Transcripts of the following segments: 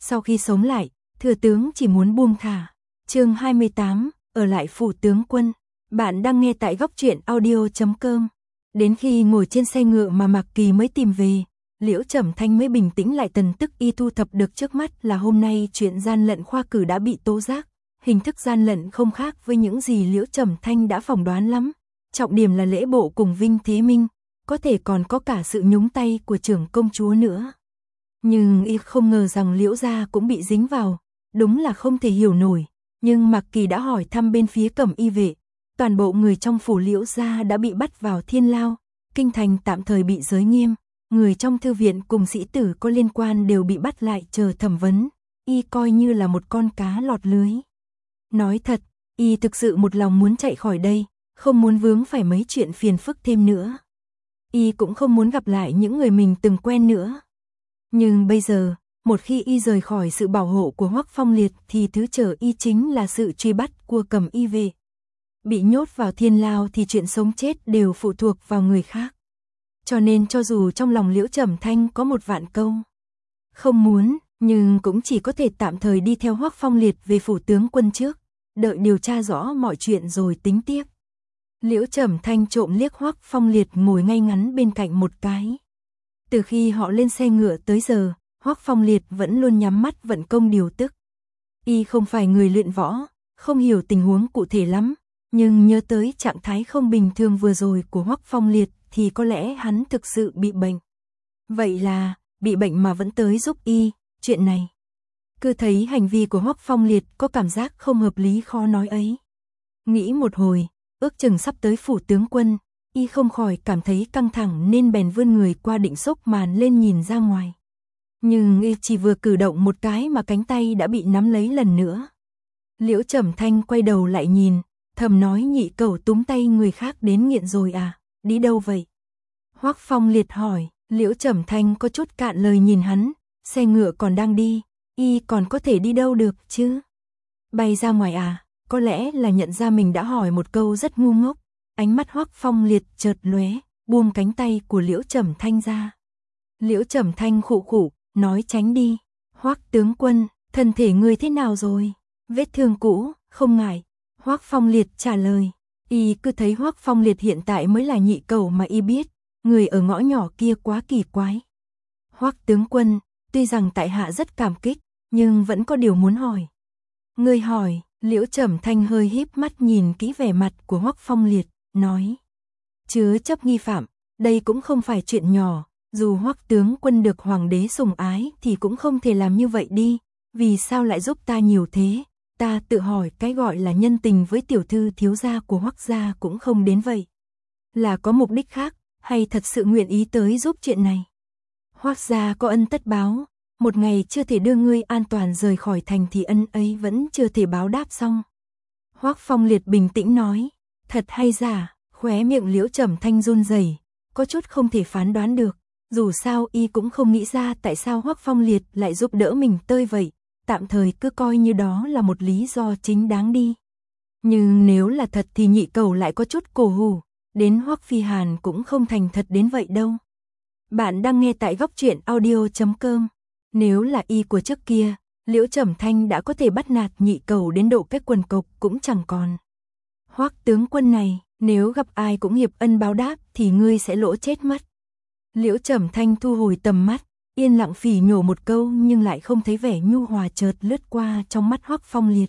Sau khi sống lại, thừa tướng chỉ muốn buông thả. Chương 28, ở lại phủ tướng quân. Bạn đang nghe tại góc truyện audio.com. Đến khi ngồi trên xe ngựa mà Mạc Kỳ mới tìm về, Liễu Trầm Thanh mới bình tĩnh lại. Tần tức y thu thập được trước mắt là hôm nay chuyện gian lận khoa cử đã bị tố giác. Hình thức gian lận không khác với những gì Liễu Trầm Thanh đã phỏng đoán lắm. Trọng điểm là lễ bộ cùng Vinh Thế Minh, có thể còn có cả sự nhúng tay của trưởng công chúa nữa. Nhưng y không ngờ rằng Liễu gia cũng bị dính vào, đúng là không thể hiểu nổi. Nhưng Mạc Kỳ đã hỏi thăm bên phía Cẩm Y vệ, toàn bộ người trong phủ Liễu gia đã bị bắt vào thiên lao, kinh thành tạm thời bị giới nghiêm, người trong thư viện cùng sĩ tử có liên quan đều bị bắt lại chờ thẩm vấn, y coi như là một con cá lọt lưới. Nói thật, y thực sự một lòng muốn chạy khỏi đây, không muốn vướng phải mấy chuyện phiền phức thêm nữa. Y cũng không muốn gặp lại những người mình từng quen nữa. Nhưng bây giờ, một khi y rời khỏi sự bảo hộ của Hoắc Phong Liệt thì thứ chờ y chính là sự truy bắt của Cẩm Y vệ. Bị nhốt vào thiên lao thì chuyện sống chết đều phụ thuộc vào người khác. Cho nên cho dù trong lòng Liễu Trầm Thanh có một vạn câu không muốn, nhưng cũng chỉ có thể tạm thời đi theo Hoắc Phong Liệt về phủ tướng quân trước, đợi điều tra rõ mọi chuyện rồi tính tiếp. Liễu Trầm Thanh trộm liếc Hoắc Phong Liệt ngồi ngay ngắn bên cạnh một cái. Từ khi họ lên xe ngựa tới giờ, Hoắc Phong Liệt vẫn luôn nhắm mắt vận công điều tức. Y không phải người luyện võ, không hiểu tình huống cụ thể lắm, nhưng nhớ tới trạng thái không bình thường vừa rồi của Hoắc Phong Liệt thì có lẽ hắn thực sự bị bệnh. Vậy là, bị bệnh mà vẫn tới giúp y, chuyện này. Cứ thấy hành vi của Hoắc Phong Liệt có cảm giác không hợp lý khó nói ấy. Nghĩ một hồi, ước chừng sắp tới phủ tướng quân, y không khỏi cảm thấy căng thẳng nên bèn vươn người qua định xốc màn lên nhìn ra ngoài. Nhưng y chỉ vừa cử động một cái mà cánh tay đã bị nắm lấy lần nữa. Liễu Trầm Thanh quay đầu lại nhìn, thầm nói nhị cẩu túm tay người khác đến nghiện rồi à, đi đâu vậy? Hoắc Phong Liệt hỏi, Liễu Trầm Thanh có chút cạn lời nhìn hắn, xe ngựa còn đang đi, y còn có thể đi đâu được chứ? Bay ra ngoài à? Có lẽ là nhận ra mình đã hỏi một câu rất ngu ngốc, ánh mắt Hoắc Phong Liệt chợt lóe, buông cánh tay của Liễu Trầm Thanh ra. Liễu Trầm Thanh khụ khụ, nói tránh đi. Hoắc tướng quân, thân thể ngươi thế nào rồi? Vết thương cũ, không ngại. Hoắc Phong Liệt trả lời. Y cứ thấy Hoắc Phong Liệt hiện tại mới là nhị cẩu mà y biết, người ở ngõ nhỏ kia quá kỳ quái. Hoắc tướng quân, tuy rằng tại hạ rất cảm kích, nhưng vẫn có điều muốn hỏi. Ngươi hỏi? Liễu Trầm Thanh hơi híp mắt nhìn kỹ vẻ mặt của Hoắc Phong Liệt, nói. Chứa chấp nghi phạm, đây cũng không phải chuyện nhỏ, dù Hoắc tướng quân được hoàng đế sủng ái thì cũng không thể làm như vậy đi, vì sao lại giúp ta nhiều thế? Ta tự hỏi cái gọi là nhân tình với tiểu thư thiếu gia của Hoắc gia cũng không đến vậy. Là có mục đích khác, hay thật sự nguyện ý tới giúp chuyện này? Hoắc gia có ân tất báo. Một ngày chưa thể đưa ngươi an toàn rời khỏi thành thì ân ấy vẫn chưa thể báo đáp xong. Hoắc Phong Liệt bình tĩnh nói, thật hay giả? Khóe miệng Liễu Trầm Thanh run rẩy, có chút không thể phán đoán được, dù sao y cũng không nghĩ ra tại sao Hoắc Phong Liệt lại giúp đỡ mình tơi vậy, tạm thời cứ coi như đó là một lý do chính đáng đi. Nhưng nếu là thật thì nhị cẩu lại có chút cổ hủ, đến Hoắc Phi Hàn cũng không thành thật đến vậy đâu. Bạn đang nghe tại góc truyện audio.com. Nếu là y của trước kia, Liễu Trầm Thanh đã có thể bắt nạt nhị cẩu đến độ cái quần cộc cũng chẳng còn. Hoắc tướng quân này, nếu gặp ai cũng hiệp ân báo đáp thì ngươi sẽ lỗ chết mất. Liễu Trầm Thanh thu hồi tầm mắt, yên lặng phỉ nhổ một câu nhưng lại không thấy vẻ nhu hòa chợt lướt qua trong mắt Hoắc Phong Liệt.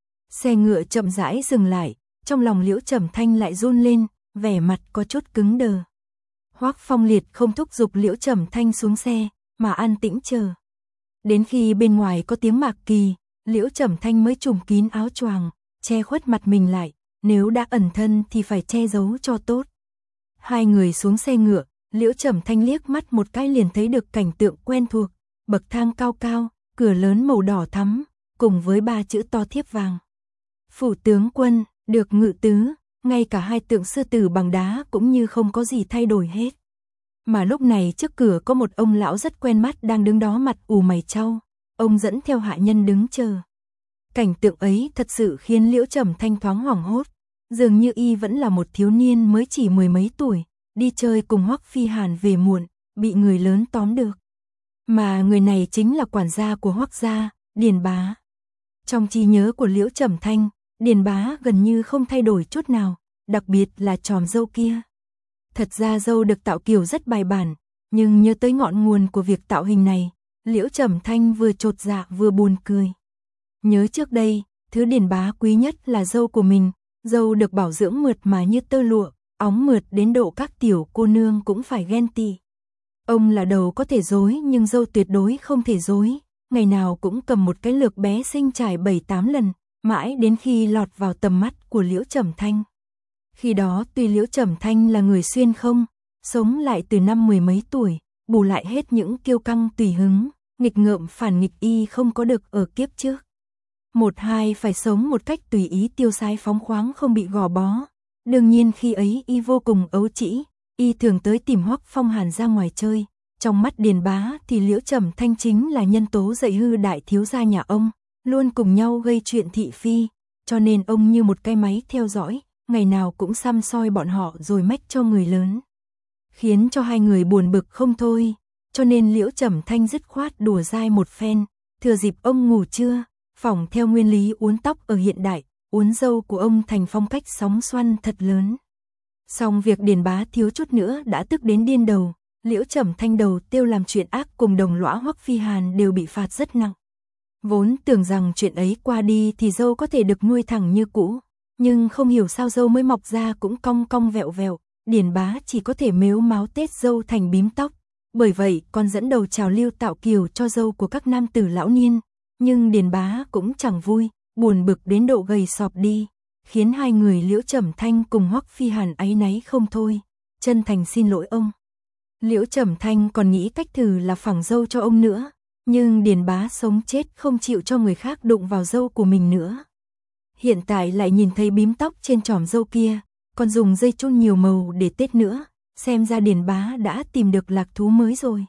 Xe ngựa chậm rãi dừng lại, trong lòng Liễu Trầm Thanh lại run lên, vẻ mặt có chút cứng đờ. Hoắc Phong Liệt không thúc giục Liễu Trầm Thanh xuống xe, mà an tĩnh chờ. Đến khi bên ngoài có tiếng Mạc Kỳ, Liễu Trầm Thanh mới trùm kín áo choàng, che khuất mặt mình lại, nếu đã ẩn thân thì phải che giấu cho tốt. Hai người xuống xe ngựa, Liễu Trầm Thanh liếc mắt một cái liền thấy được cảnh tượng quen thuộc, bậc thang cao cao, cửa lớn màu đỏ thắm, cùng với 3 chữ to thiếp vàng. Phủ tướng quân, được ngự tứ, ngay cả 2 tượng sư tử bằng đá cũng như không có gì thay đổi hết. Mà lúc này trước cửa có một ông lão rất quen mắt đang đứng đó mặt ù mày chau, ông dẫn theo hạ nhân đứng chờ. Cảnh tượng ấy thật sự khiến Liễu Trầm Thanh thoáng hoảng hốt, dường như y vẫn là một thiếu niên mới chỉ 10 mấy tuổi, đi chơi cùng Hoắc Phi Hàn về muộn, bị người lớn tóm được. Mà người này chính là quản gia của Hoắc gia, Điền Bá. Trong trí nhớ của Liễu Trầm Thanh, Điền Bá gần như không thay đổi chút nào, đặc biệt là chòm râu kia. Thật ra râu được tạo kiểu rất bài bản, nhưng nhớ tới ngọn nguồn của việc tạo hình này, Liễu Trầm Thanh vừa chột dạ vừa buồn cười. Nhớ trước đây, thứ Điền Bá quý nhất là râu của mình, râu được bảo dưỡng mượt mà như tơ lụa, óng mượt đến độ các tiểu cô nương cũng phải ghen tị. Ông là đầu có thể rối nhưng râu tuyệt đối không thể rối, ngày nào cũng cầm một cái lược bé xinh trải 7-8 lần, mãi đến khi lọt vào tầm mắt của Liễu Trầm Thanh. Khi đó tuy Liễu Trầm Thanh là người xuyên không, sống lại từ năm 10 mấy tuổi, bù lại hết những kiêu căng tùy hứng, nghịch ngợm phản nghịch y không có được ở kiếp trước. Một hai phải sống một cách tùy ý tiêu sái phóng khoáng không bị gò bó. Đương nhiên khi ấy y vô cùng ấu trĩ, y thường tới tìm Hoắc Phong Hàn ra ngoài chơi. Trong mắt Điền Bá thì Liễu Trầm Thanh chính là nhân tố dạy hư đại thiếu gia nhà ông, luôn cùng nhau gây chuyện thị phi, cho nên ông như một cái máy theo dõi, ngày nào cũng săm soi bọn họ rồi mách cho người lớn. Khiến cho hai người buồn bực không thôi, cho nên Liễu Trầm Thanh dứt khoát đùa dai một phen, thừa dịp ông ngủ trưa, phỏng theo nguyên lý uốn tóc ở hiện đại, uốn râu của ông thành phong cách sóng xoăn thật lớn. Xong việc Điền Bá thiếu chút nữa đã tức đến điên đầu, Liễu Trầm Thanh đầu tiêu làm chuyện ác cùng đồng lõa Hoắc Phi Hàn đều bị phạt rất nặng. Vốn tưởng rằng chuyện ấy qua đi thì râu có thể được nuôi thẳng như cũ, nhưng không hiểu sao râu mới mọc ra cũng cong cong vẹo vẹo, Điền Bá chỉ có thể mếu máo tết râu thành bím tóc. Bởi vậy còn dẫn đầu trào lưu tạo kiều cho râu của các nam tử lão niên, nhưng Điền Bá cũng chẳng vui, buồn bực đến độ gầy sọp đi, khiến hai người Liễu Trầm Thanh cùng Hoắc Phi Hàn áy náy không thôi, chân thành xin lỗi ông. Liễu Trầm Thanh còn nghĩ cách thử là phẳng râu cho ông nữa, nhưng Điền Bá sống chết không chịu cho người khác đụng vào râu của mình nữa. Hiện tại lại nhìn thấy bím tóc trên chòm râu kia, còn dùng dây chun nhiều màu để tết nữa, xem ra Điền Bá đã tìm được lạc thú mới rồi.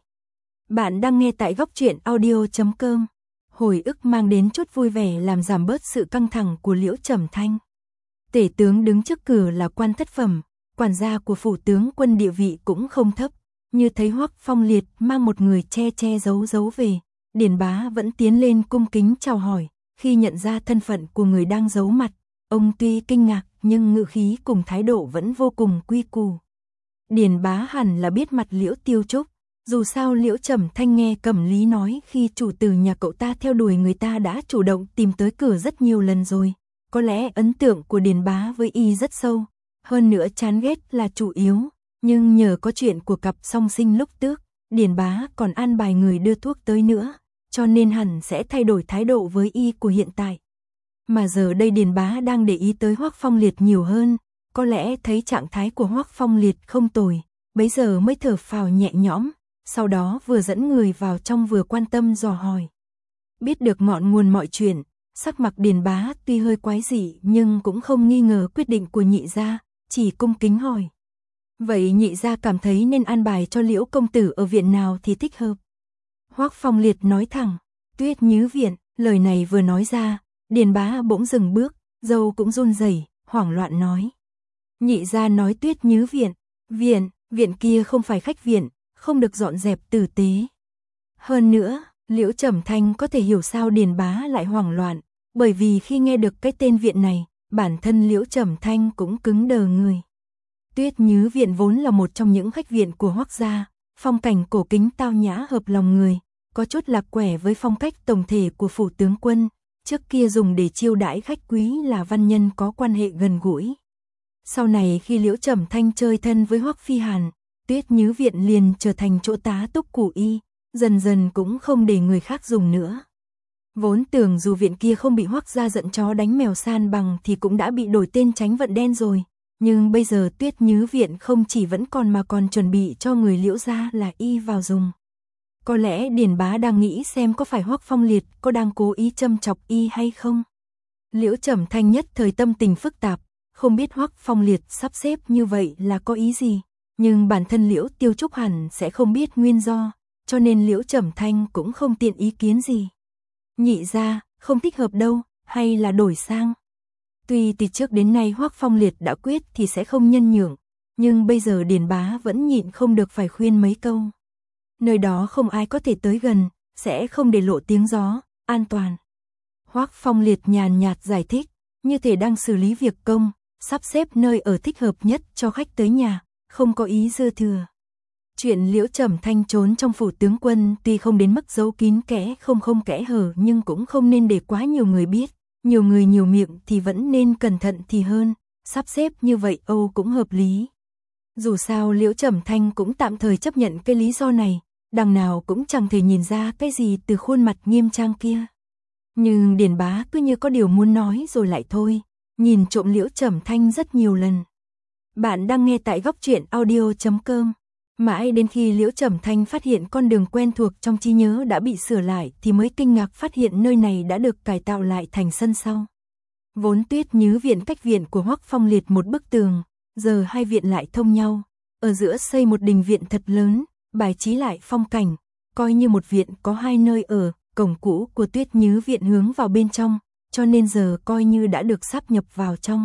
Bạn đang nghe tại Góc Truyện Audio.com. Hồi ức mang đến chút vui vẻ làm giảm bớt sự căng thẳng của Liễu Trầm Thanh. Tể tướng đứng trước cửa là quan thất phẩm, quản gia của phủ tướng quân địa vị cũng không thấp, như thấy Hoắc Phong Liệt mang một người che che giấu giấu về, Điền Bá vẫn tiến lên cung kính chào hỏi, khi nhận ra thân phận của người đang giấu mặt, ông tuy kinh ngạc nhưng ngữ khí cùng thái độ vẫn vô cùng quy củ. Điền Bá hẳn là biết mặt Liễu Tiêu Trúc, dù sao Liễu Trầm Thanh nghe Cẩm Lý nói khi chủ tử nhà cậu ta theo đuổi người ta đã chủ động tìm tới cửa rất nhiều lần rồi, có lẽ ấn tượng của Điền Bá với y rất sâu, hơn nữa chán ghét là chủ yếu, nhưng nhờ có chuyện của cặp song sinh lúc trước, Điền Bá còn an bài người đưa thuốc tới nữa, cho nên hẳn sẽ thay đổi thái độ với y của hiện tại. Mà giờ đây Điền Bá đang để ý tới Hoắc Phong Liệt nhiều hơn, có lẽ thấy trạng thái của Hoắc Phong Liệt không tồi, bấy giờ mới thở phào nhẹ nhõm, sau đó vừa dẫn người vào trong vừa quan tâm dò hỏi. Biết được ngọn nguồn mọi chuyện, sắc mặt Điền Bá tuy hơi quái dị nhưng cũng không nghi ngờ quyết định của nhị gia, chỉ cung kính hỏi. Vậy nhị gia cảm thấy nên an bài cho Liễu công tử ở viện nào thì thích hợp? Hoắc Phong Liệt nói thẳng, Tuyết Nhứ viện, lời này vừa nói ra, Điền Bá bỗng dừng bước, râu cũng run rẩy, hoảng loạn nói. Nhị gia nói Tuyết Nhứ viện, viện kia không phải khách viện, không được dọn dẹp tử tế. Hơn nữa, Liễu Trầm Thanh có thể hiểu sao Điền Bá lại hoảng loạn, bởi vì khi nghe được cái tên viện này, bản thân Liễu Trầm Thanh cũng cứng đờ người. Tuyết Nhứ viện vốn là một trong những khách viện của Hoắc gia, phong cảnh cổ kính tao nhã hợp lòng người, có chút lạc quẻ với phong cách tổng thể của phủ tướng quân, trước kia dùng để chiêu đãi khách quý là văn nhân có quan hệ gần gũi. Sau này khi Liễu Trầm Thanh chơi thân với Hoắc Phi Hàn, Tuyết Nhứ viện liền trở thành chỗ tá túc của y, dần dần cũng không để người khác dùng nữa. Vốn tưởng dù viện kia không bị Hoắc gia giận chó đánh mèo san bằng thì cũng đã bị đổi tên tránh vận đen rồi, nhưng bây giờ Tuyết Nhứ viện không chỉ vẫn còn mà còn chuẩn bị cho người Liễu gia là y vào dùng. Có lẽ Điền Bá đang nghĩ xem có phải Hoắc Phong Liệt có đang cố ý châm chọc y hay không. Liễu Trầm Thanh nhất thời tâm tình phức tạp, không biết Hoắc Phong Liệt sắp xếp như vậy là có ý gì, nhưng bản thân Liễu Tiêu Trúc hẳn sẽ không biết nguyên do, cho nên Liễu Trầm Thanh cũng không tiện ý kiến gì. Nhị gia, không thích hợp đâu, hay là đổi sang. Tuy từ trước đến nay Hoắc Phong Liệt đã quyết thì sẽ không nhân nhượng, nhưng bây giờ Điền Bá vẫn nhịn không được phải khuyên mấy câu. nơi đó không ai có thể tới gần, sẽ không để lộ tiếng gió, an toàn. Hoắc Phong Liệt nhàn nhạt giải thích, như thể đang xử lý việc công, sắp xếp nơi ở thích hợp nhất cho khách tới nhà, không có ý dư thừa. Chuyện Liễu Trầm Thanh trốn trong phủ tướng quân tuy không đến mức giấu kín kẽ không kẽ hở nhưng cũng không nên để quá nhiều người biết, nhiều người nhiều miệng thì vẫn nên cẩn thận thì hơn, sắp xếp như vậy Âu cũng hợp lý. Dù sao Liễu Trầm Thanh cũng tạm thời chấp nhận cái lý do này, đằng nào cũng chẳng thể nhìn ra cái gì từ khuôn mặt nghiêm trang kia. Nhưng Điền Bá cứ như có điều muốn nói rồi lại thôi, nhìn trộm Liễu Trầm Thanh rất nhiều lần. Bạn đang nghe tại góc truyện audio.com. Mãi đến khi Liễu Trầm Thanh phát hiện con đường quen thuộc trong trí nhớ đã bị sửa lại thì mới kinh ngạc phát hiện nơi này đã được cải tạo lại thành sân sau. Vốn Tuyết Nhứ viện cách viện của Hoắc Phong Liệt một bức tường, giờ hai viện lại thông nhau, ở giữa xây một đình viện thật lớn, bài trí lại phong cảnh, coi như một viện có hai nơi ở, cổng cũ của Tuyết Nhứ viện hướng vào bên trong, cho nên giờ coi như đã được sáp nhập vào trong.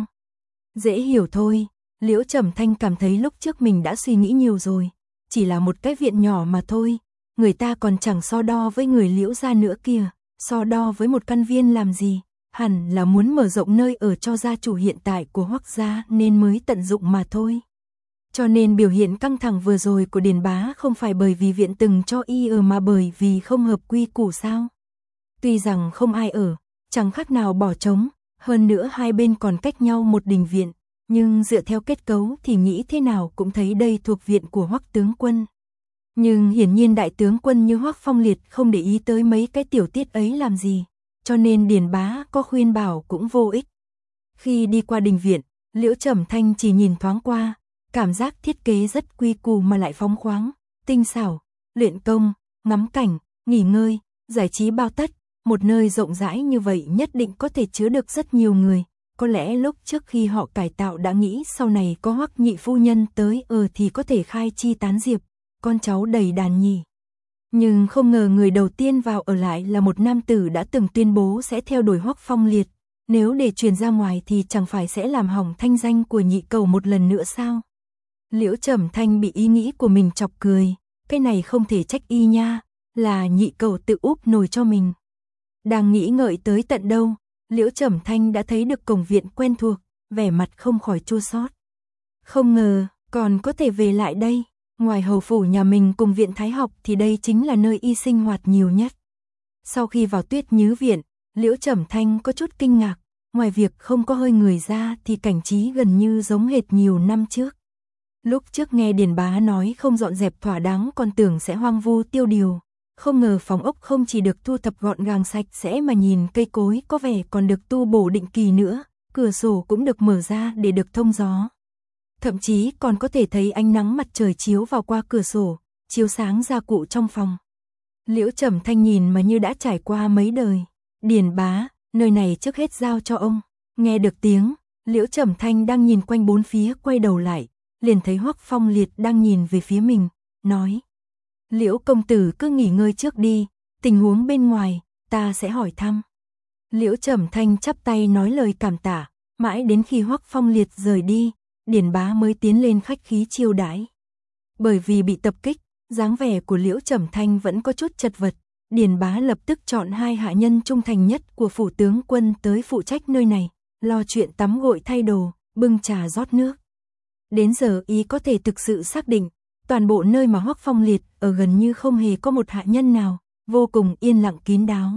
Dễ hiểu thôi, Liễu Trầm Thanh cảm thấy lúc trước mình đã suy nghĩ nhiều rồi, chỉ là một cái viện nhỏ mà thôi, người ta còn chẳng so đo với người Liễu gia nữa kìa, so đo với một căn viên làm gì, hẳn là muốn mở rộng nơi ở cho gia chủ hiện tại của Hoắc gia nên mới tận dụng mà thôi. Cho nên biểu hiện căng thẳng vừa rồi của Điền Bá không phải bởi vì viện từng cho y ở mà bởi vì không hợp quy củ sao. Tuy rằng không ai ở, chẳng khác nào bỏ trống, hơn nữa hai bên còn cách nhau một đình viện, nhưng dựa theo kết cấu thì nghĩ thế nào cũng thấy đây thuộc viện của Hoắc tướng quân. Nhưng hiển nhiên đại tướng quân như Hoắc Phong Liệt không để ý tới mấy cái tiểu tiết ấy làm gì, cho nên Điền Bá có khuyên bảo cũng vô ích. Khi đi qua đình viện, Liễu Trầm Thanh chỉ nhìn thoáng qua, cảm giác thiết kế rất quy củ mà lại phóng khoáng, tinh xảo, luyện công, ngắm cảnh, nghỉ ngơi, giải trí bao tất, một nơi rộng rãi như vậy nhất định có thể chứa được rất nhiều người. Có lẽ lúc trước khi họ cải tạo đã nghĩ sau này có Hoắc nhị phu nhân tới ở thì có thể khai chi tán diệp, con cháu đầy đàn nhỉ. Nhưng không ngờ người đầu tiên vào ở lại là một nam tử đã từng tuyên bố sẽ theo đuổi Hoắc Phong Liệt, nếu để truyền ra ngoài thì chẳng phải sẽ làm hỏng thanh danh của nhị cầu một lần nữa sao? Liễu Trầm Thanh bị ý nghĩ của mình chọc cười, cái này không thể trách y nha, là nhị cầu tự úp nồi cho mình. Đang nghĩ ngợi tới tận đâu, Liễu Trầm Thanh đã thấy được cổng viện quen thuộc, vẻ mặt không khỏi chua xót. Không ngờ, còn có thể về lại đây, ngoài hầu phủ nhà mình cùng viện Thái học thì đây chính là nơi y sinh hoạt nhiều nhất. Sau khi vào Tuyết Nhứ viện, Liễu Trầm Thanh có chút kinh ngạc, ngoài việc không có hơi người ra thì cảnh trí gần như giống hệt nhiều năm trước. Lúc trước nghe Điền Bá nói không dọn dẹp thỏa đáng còn tưởng sẽ hoang vu tiêu điều. Không ngờ phòng ốc không chỉ được thu thập gọn gàng sạch sẽ mà nhìn cây cối có vẻ còn được tu bổ định kỳ nữa, cửa sổ cũng được mở ra để được thông gió. Thậm chí còn có thể thấy ánh nắng mặt trời chiếu vào qua cửa sổ, chiếu sáng gia cụ trong phòng. Liễu Trầm Thanh nhìn mà như đã trải qua mấy đời. Điền Bá, nơi này trước hết giao cho ông. Nghe được tiếng, Liễu Trầm Thanh đang nhìn quanh bốn phía quay đầu lại, liền thấy Hoắc Phong Liệt đang nhìn về phía mình, nói: Liễu công tử cứ nghỉ ngơi trước đi, tình huống bên ngoài, ta sẽ hỏi thăm. Liễu Trầm Thanh chắp tay nói lời cảm tạ, mãi đến khi Hoắc Phong Liệt rời đi, Điền Bá mới tiến lên khách khí chiêu đãi. Bởi vì bị tập kích, dáng vẻ của Liễu Trầm Thanh vẫn có chút chật vật, Điền Bá lập tức chọn hai hạ nhân trung thành nhất của phủ tướng quân tới phụ trách nơi này, lo chuyện tắm gội thay đồ, bưng trà rót nước. Đến giờ y có thể thực sự xác định, toàn bộ nơi mà Hoắc Phong Liệt ở gần như không hề có một hạ nhân nào, vô cùng yên lặng kín đáo.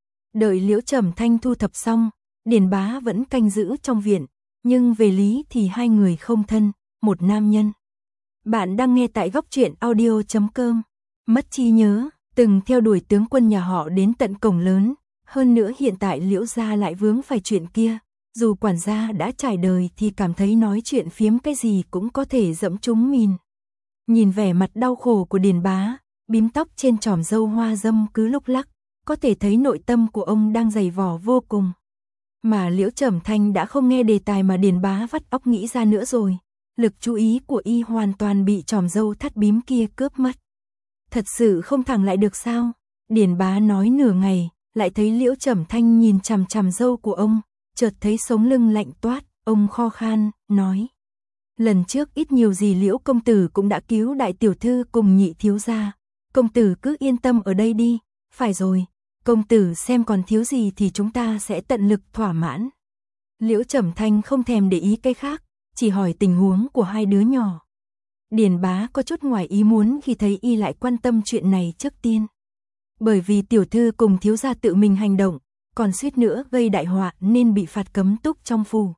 Đợi Liễu Trầm Thanh thu thập xong, Điền Bá vẫn canh giữ trong viện, nhưng về lý thì hai người không thân, một nam nhân. Bạn đang nghe tại góc truyện audio.com. Mất trí nhớ, từng theo đuổi tướng quân nhà họ đến tận cổng lớn, hơn nữa hiện tại Liễu gia lại vướng phải chuyện kia. Dù quản gia đã trải đời thì cảm thấy nói chuyện phiếm cái gì cũng có thể dẫm trúng mìn. Nhìn vẻ mặt đau khổ của Điền Bá, bím tóc trên tròm râu hoa dâm cứ lúc lắc, có thể thấy nội tâm của ông đang dày vò vô cùng. Mà Liễu Trầm Thanh đã không nghe đề tài mà Điền Bá vắt óc nghĩ ra nữa rồi, lực chú ý của y hoàn toàn bị tròm râu thắt bím kia cướp mất. Thật sự không thẳng lại được sao? Điền Bá nói nửa ngày, lại thấy Liễu Trầm Thanh nhìn chằm chằm râu của ông, chợt thấy sống lưng lạnh toát, ông kho khan, nói: lần trước ít nhiều gì Liễu công tử cũng đã cứu đại tiểu thư cùng nhị thiếu gia, công tử cứ yên tâm ở đây đi, phải rồi, công tử xem còn thiếu gì thì chúng ta sẽ tận lực thỏa mãn. Liễu Trầm Thanh không thèm để ý cái khác, chỉ hỏi tình huống của hai đứa nhỏ. Điền bá có chút ngoài ý muốn khi thấy y lại quan tâm chuyện này trước tiên. Bởi vì tiểu thư cùng thiếu gia tự mình hành động, còn suýt nữa gây đại họa nên bị phạt cấm túc trong phủ.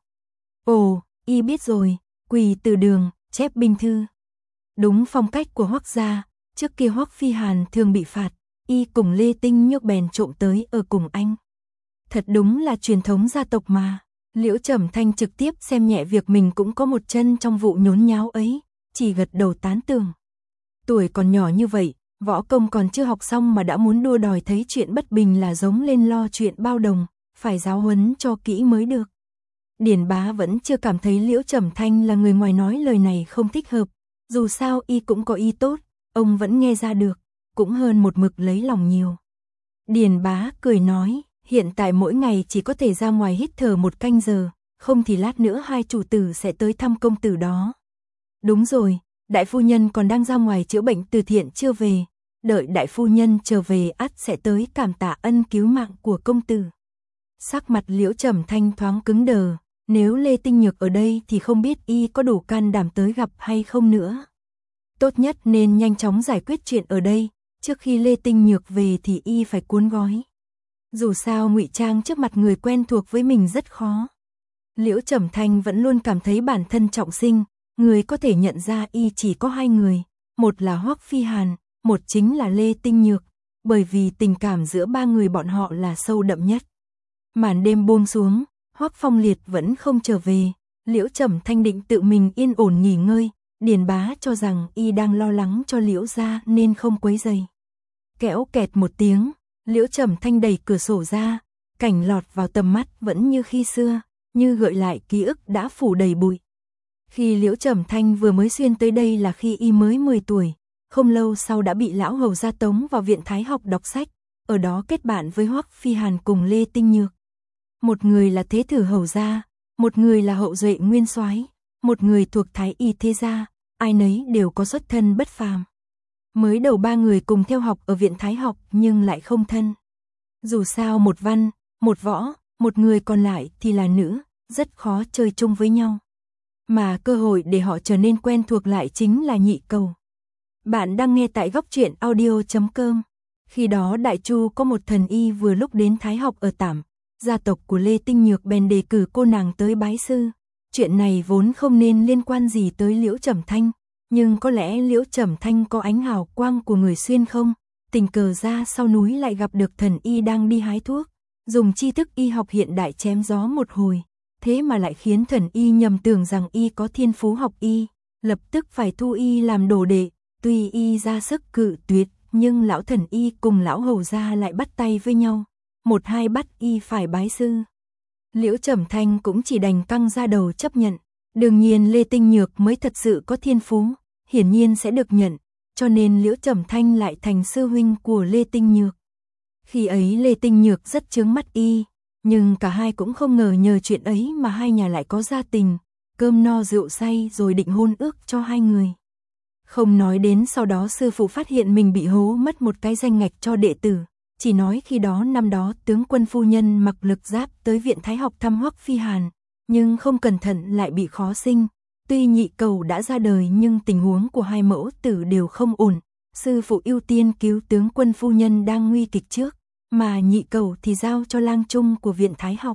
Ồ, y biết rồi, quỳ từ đường, chép binh thư. Đúng phong cách của Hoắc gia, trước kia Hoắc Phi Hàn thường bị phạt, y cùng Lê Tinh Nhược bèn trộm tới ở cùng anh. Thật đúng là truyền thống gia tộc mà. Liễu Trầm Thanh trực tiếp xem nhẹ việc mình cũng có một chân trong vụ nhốn nháo ấy, chỉ gật đầu tán tường. Tuổi còn nhỏ như vậy, võ công còn chưa học xong mà đã muốn đua đòi, thấy chuyện bất bình là giống lên lo chuyện bao đồng, phải giáo huấn cho kỹ mới được. Điền bá vẫn chưa cảm thấy Liễu Trầm Thanh là người ngoài nói lời này không thích hợp, dù sao y cũng có ý tốt, ông vẫn nghe ra được, cũng hơn một mực lấy lòng nhiều. Điền bá cười nói, hiện tại mỗi ngày chỉ có thể ra ngoài hít thở 1 canh giờ, không thì lát nữa hai chủ tử sẽ tới thăm công tử đó. Đúng rồi, đại phu nhân còn đang ra ngoài chữa bệnh từ thiện chưa về, đợi đại phu nhân trở về ắt sẽ tới cảm tạ ân cứu mạng của công tử. Sắc mặt Liễu Trầm Thanh thoáng cứng đờ, nếu Lê Tinh Nhược ở đây thì không biết y có đủ can đảm tới gặp hay không nữa. Tốt nhất nên nhanh chóng giải quyết chuyện ở đây, trước khi Lê Tinh Nhược về thì y phải cuốn gói. Dù sao ngụy trang trước mặt người quen thuộc với mình rất khó. Liễu Trầm Thanh vẫn luôn cảm thấy bản thân trọng sinh, người có thể nhận ra y chỉ có 2 người, một là Hoắc Phi Hàn, một chính là Lê Tinh Nhược, bởi vì tình cảm giữa 3 người bọn họ là sâu đậm nhất. Màn đêm buông xuống, Hoắc Phong Liệt vẫn không trở về, Liễu Trầm Thanh định tự mình yên ổn nghỉ ngơi, Điền bá cho rằng y đang lo lắng cho Liễu gia nên không quấy rầy. Kẽo kẹt một tiếng, Liễu Trầm Thanh đẩy cửa sổ ra, cảnh lọt vào tầm mắt vẫn như khi xưa, như gợi lại ký ức đã phủ đầy bụi. Khi Liễu Trầm Thanh vừa mới xuyên tới đây là khi y mới 10 tuổi, không lâu sau đã bị lão hầu gia tống vào viện Thái học đọc sách, ở đó kết bạn với Hoắc Phi Hàn cùng Lê Tinh Nhược. Một người là thế tử hầu gia, một người là hậu duệ nguyên soái, một người thuộc Thái y thế gia, ai nấy đều có xuất thân bất phàm. Mới đầu 3 người cùng theo học ở viện Thái học nhưng lại không thân. Dù sao một văn, một võ, một người còn lại thì là nữ, rất khó chơi chung với nhau. Mà cơ hội để họ trở nên quen thuộc lại chính là nhị cầu. Bạn đang nghe tại góc truyện audio.com. Khi đó Đại Chu có một thần y vừa lúc đến Thái học ở tạm, gia tộc của Lê Tinh Nhược bèn đề cử cô nàng tới bái sư. Chuyện này vốn không nên liên quan gì tới Liễu Trầm Thanh, nhưng có lẽ Liễu Trầm Thanh có ánh hào quang của người xuyên không, tình cờ ra sau núi lại gặp được thần y đang đi hái thuốc, dùng tri thức y học hiện đại chém gió một hồi, thế mà lại khiến thần y nhầm tưởng rằng y có thiên phú học y, lập tức phải thu y làm đồ đệ. Tuy y ra sức cự tuyệt, nhưng lão thần y cùng lão hầu gia lại bắt tay với nhau, một hai bắt y phải bái sư. Liễu Trầm Thanh cũng chỉ đành căng ra đầu chấp nhận. Đương nhiên Lê Tinh Nhược mới thật sự có thiên phú, hiển nhiên sẽ được nhận, cho nên Liễu Trầm Thanh lại thành sư huynh của Lê Tinh Nhược. Khi ấy Lê Tinh Nhược rất chướng mắt y, nhưng cả hai cũng không ngờ nhờ chuyện ấy mà hai nhà lại có gia tình, cơm no rượu say rồi định hôn ước cho hai người. Không nói đến sau đó sư phụ phát hiện mình bị hố mất một cái danh ngạch cho đệ tử, chỉ nói khi đó năm đó tướng quân phu nhân mặc lực giáp tới viện Thái học thăm Hoắc Phi Hàn, nhưng không cẩn thận lại bị khó sinh. Tuy nhị cầu đã ra đời nhưng tình huống của hai mẫu tử đều không ổn, sư phụ ưu tiên cứu tướng quân phu nhân đang nguy kịch trước, mà nhị cầu thì giao cho lang trung của viện Thái học.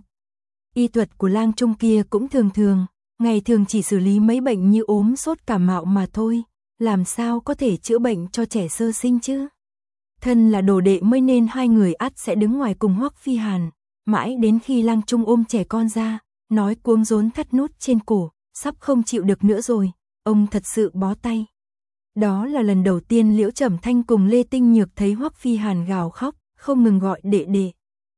Y thuật của lang trung kia cũng thường thường, ngày thường chỉ xử lý mấy bệnh như ốm sốt cảm mạo mà thôi, làm sao có thể chữa bệnh cho trẻ sơ sinh chứ. Thân là đồ đệ mới nên hai người ắt sẽ đứng ngoài cùng Hoắc Phi Hàn, mãi đến khi lang trung ôm trẻ con ra, nói cuống rốn thắt nút trên cổ, sắp không chịu được nữa rồi, ông thật sự bó tay. Đó là lần đầu tiên Liễu Trầm Thanh cùng Lê Tinh Nhược thấy Hoắc Phi Hàn gào khóc, không ngừng gọi đệ đệ.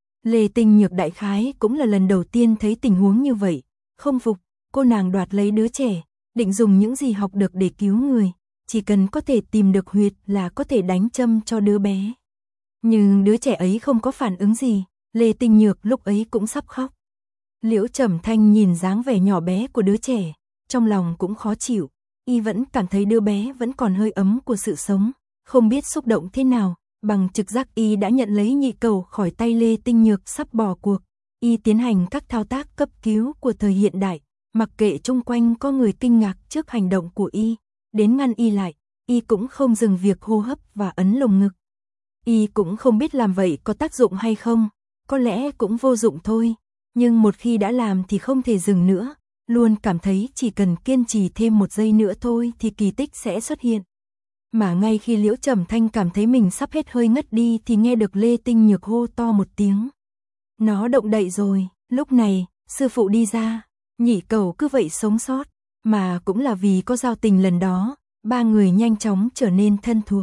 Lê Tinh Nhược đại khái cũng là lần đầu tiên thấy tình huống như vậy, không phục, cô nàng đoạt lấy đứa trẻ, định dùng những gì học được để cứu người, chỉ cần có thể tìm được huyệt là có thể đánh châm cho đứa bé. Nhưng đứa trẻ ấy không có phản ứng gì, Lê Tinh Nhược lúc ấy cũng sắp khóc. Liễu Trầm Thanh nhìn dáng vẻ nhỏ bé của đứa trẻ, trong lòng cũng khó chịu, y vẫn cảm thấy đứa bé vẫn còn hơi ấm của sự sống, Không biết xúc động thế nào, bằng trực giác y đã nhận lấy nhị cầu khỏi tay Lê Tinh Nhược sắp bỏ cuộc. Y tiến hành các thao tác cấp cứu của thời hiện đại, mặc kệ chung quanh có người kinh ngạc trước hành động của y, đến ngăn y lại, y cũng không dừng việc hô hấp và ấn lồng ngực. Y cũng không biết làm vậy có tác dụng hay không, có lẽ cũng vô dụng thôi, nhưng một khi đã làm thì không thể dừng nữa, luôn cảm thấy chỉ cần kiên trì thêm một giây nữa thôi thì kỳ tích sẽ xuất hiện. Mà ngay khi Liễu Trầm Thanh cảm thấy mình sắp hết hơi ngất đi thì nghe được Lê Tinh Nhược hô to một tiếng. Nó động đậy rồi, lúc này, sư phụ đi ra, nhị cầu cứ vậy sống sót, mà cũng là vì có giao tình lần đó, ba người nhanh chóng trở nên thân thuộc.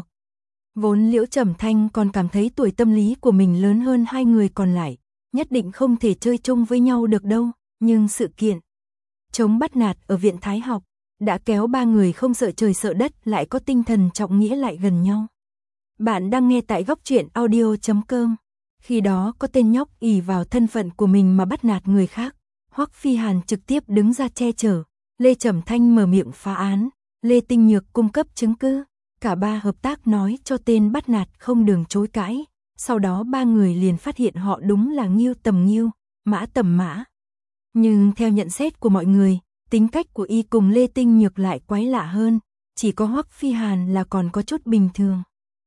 Vốn Liễu Trầm Thanh còn cảm thấy tuổi tâm lý của mình lớn hơn hai người còn lại, nhất định không thể chơi chung với nhau được đâu, nhưng sự kiện chống bắt nạt ở viện Thái học đã kéo ba người không sợ trời sợ đất lại có tinh thần trọng nghĩa lại gần nhau. Bạn đang nghe tại góc truyện audio.com. Khi đó có tên nhóc ỷ vào thân phận của mình mà bắt nạt người khác, Hoắc Phi Hàn trực tiếp đứng ra che chở, Lê Trầm Thanh mở miệng phá án, Lê Tinh Nhược cung cấp chứng cứ, cả ba hợp tác nói cho tên bắt nạt không đường chối cãi, sau đó ba người liền phát hiện họ đúng là Ngưu tầm Ngưu, Mã tầm Mã. Nhưng theo nhận xét của mọi người, tính cách của y cùng Lê Tinh Nhược lại quái lạ hơn, chỉ có Hoắc Phi Hàn là còn có chút bình thường.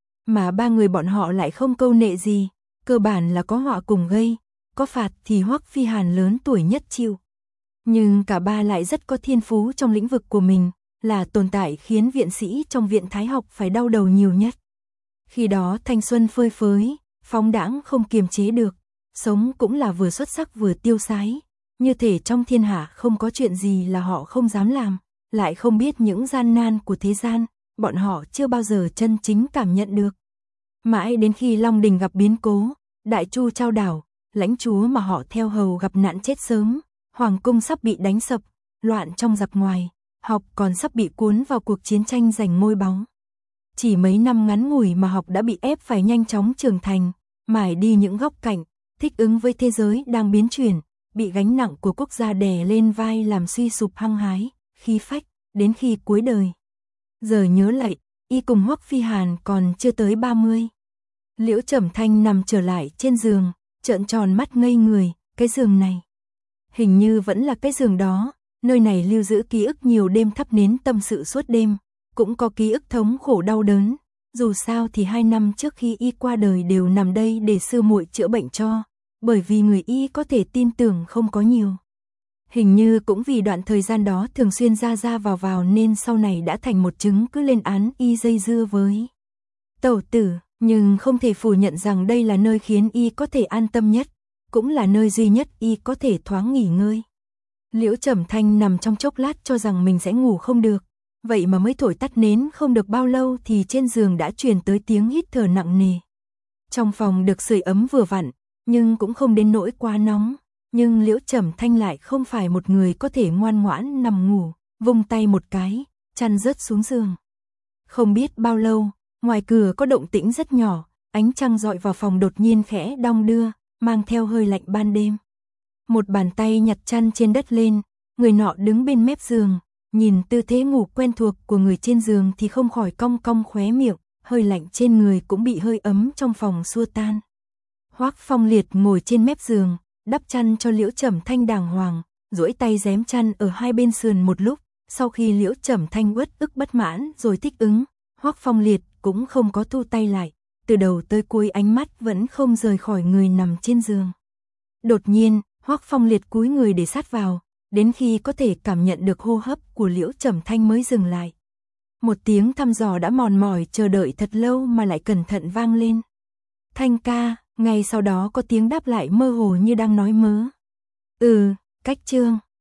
Mà ba người bọn họ lại không câu nệ gì, cơ bản là có họa cùng gây, có phạt thì Hoắc Phi Hàn lớn tuổi nhất chịu. Nhưng cả ba lại rất có thiên phú trong lĩnh vực của mình, là tồn tại khiến viện sĩ trong viện Thái học phải đau đầu nhiều nhất. Khi đó thanh xuân phơi phới, phóng đãng không kiềm chế được, sống cũng là vừa xuất sắc vừa tiêu sái, như thể trong thiên hạ không có chuyện gì là họ không dám làm, lại không biết những gian nan của thế gian, bọn họ chưa bao giờ chân chính cảm nhận được. Mãi đến khi Long Đình gặp biến cố, Đại Chu trao đảo, lãnh chúa mà họ theo hầu gặp nạn chết sớm, hoàng cung sắp bị đánh sập, loạn trong giặc ngoài, học còn sắp bị cuốn vào cuộc chiến tranh giành ngôi báu. Chỉ mấy năm ngắn ngủi mà học đã bị ép phải nhanh chóng trưởng thành, mải đi những góc cạnh, thích ứng với thế giới đang biến chuyển, bị gánh nặng của quốc gia đè lên vai làm suy sụp hăng hái, khí phách, đến khi cuối đời. Giờ nhớ lại, y cùng Hoắc Phi Hàn còn chưa tới 30. Liễu Trầm Thanh nằm trở lại trên giường, trợn tròn mắt ngây người, cái giường này. Hình như vẫn là cái giường đó, nơi này lưu giữ ký ức nhiều đêm thắp nến tâm sự suốt đêm, cũng có ký ức thống khổ đau đớn, dù sao thì 2 năm trước khi y qua đời đều nằm đây để sư muội chữa bệnh cho, bởi vì người y có thể tin tưởng không có nhiều. Hình như cũng vì đoạn thời gian đó thường xuyên ra ra vào nên sau này đã thành một chứng cứ lên án y dây dưa với tẩu tử, nhưng không thể phủ nhận rằng đây là nơi khiến y có thể an tâm nhất, cũng là nơi duy nhất y có thể thoáng nghỉ ngơi. Liễu Trầm Thanh nằm trong chốc lát cho rằng mình sẽ ngủ không được, vậy mà mới thổi tắt nến không được bao lâu thì trên giường đã truyền tới tiếng hít thở nặng nề. Trong phòng được sưởi ấm vừa vặn, nhưng cũng không đến nỗi quá nóng, nhưng Liễu Trầm Thanh lại không phải một người có thể ngoan ngoãn nằm ngủ, vung tay một cái, chăn rớt xuống giường. Không biết bao lâu, ngoài cửa có động tĩnh rất nhỏ, ánh trăng dọi vào phòng đột nhiên khẽ đong đưa, mang theo hơi lạnh ban đêm. Một bàn tay nhặt chăn trên đất lên, người nọ đứng bên mép giường, nhìn tư thế ngủ quen thuộc của người trên giường thì không khỏi cong cong khóe miệng, hơi lạnh trên người cũng bị hơi ấm trong phòng xua tan. Hoắc Phong Liệt ngồi trên mép giường, đắp chăn cho Liễu Trầm Thanh đàng hoàng, duỗi tay rém chăn ở hai bên sườn một lúc, sau khi Liễu Trầm Thanh uất ức bất mãn rồi thích ứng, Hoắc Phong Liệt cũng không có thu tay lại, từ đầu tới cuối ánh mắt vẫn không rời khỏi người nằm trên giường. Đột nhiên, Hoắc Phong Liệt cúi người để sát vào, đến khi có thể cảm nhận được hô hấp của Liễu Trầm Thanh mới dừng lại. Một tiếng thăm dò đã mòn mỏi chờ đợi thật lâu mà lại cẩn thận vang lên. Thanh ca, ngay sau đó có tiếng đáp lại mơ hồ như đang nói mớ. Cách chương.